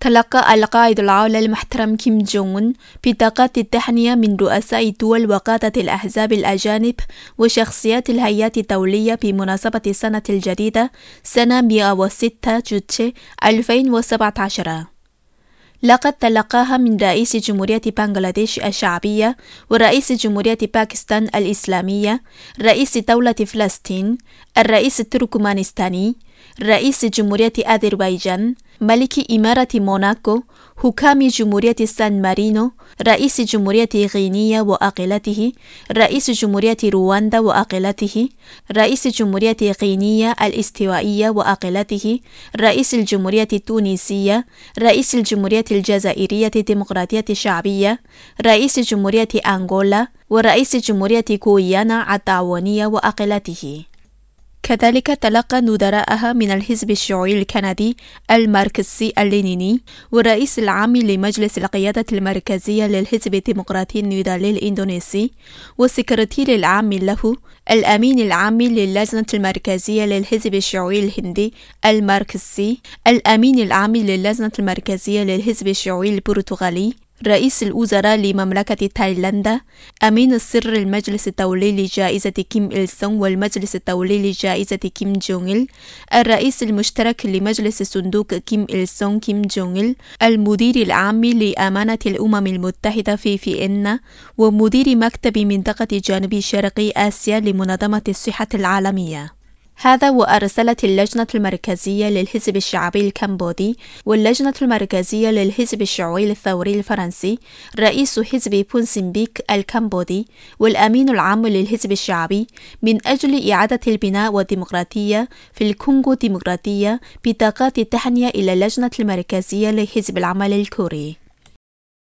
تلقى القائد العام المحترم كيم جونغ أون بطاقات التهنئة من رؤساء الدول وقادة الأحزاب الأجانب وشخصيات الهيئات الدولية بمناسبة السنة الجديدة سنة 106 جوتشي 2017. لقد تلقاها من رئيس جمهورية بنغلاديش الشعبية ورئيس جمهورية باكستان الإسلامية، رئيس دولة فلسطين، الرئيس التركمانستاني، رئيس جمهورية أذربيجان، ملك إمارة موناكو، حكام جمهورية سان مارينو، رئيس جمهورية غينيا وأقلته، رئيس جمهورية رواندا وأقلته، رئيس جمهورية غينيا الاستوائية وأقلته، رئيس الجمهورية التونسية، رئيس الجمهورية الجزائرية الديمقراطية الشعبية، رئيس جمهورية أنغولا، ورئيس جمهورية غويانا التعاونية وأقلته. كذلك تلقى نظراءها من الحزب الشيوعي الكندي الماركسي اللينيني، والرئيس العام لمجلس القيادة المركزية للحزب الديمقراطي النضالي الإندونيسي، والسكرتير العام له، الأمين العام للجنة المركزية للحزب الشيوعي الهندي الماركسي، الأمين العام للجنة المركزية للحزب الشيوعي البرتغالي، رئيس الوزراء لمملكة تايلاندا، أمين السر المجلس الدولي لجائزة كيم إل سونغ والمجلس الدولي لجائزة كيم جونغ إل، الرئيس المشترك لمجلس صندوق كيم إل سونغ كيم جونغ إل، المدير العام لأمانة الأمم المتحدة في فيينا، ومدير مكتب منطقة جنوب شرقي آسيا لمنظمة الصحة العالمية. هذا وأرسلت اللجنة المركزية للحزب الشعبي الكمبودي واللجنة المركزية للحزب الشيوعي الثوري الفرنسي رئيس حزب بونسمبيك الكمبودي والأمين العام للحزب الشعبي من أجل إعادة البناء والديمقراطية في الكونغو الديمقراطية بطاقات التهنئة إلى اللجنة المركزية لحزب العمل الكوري.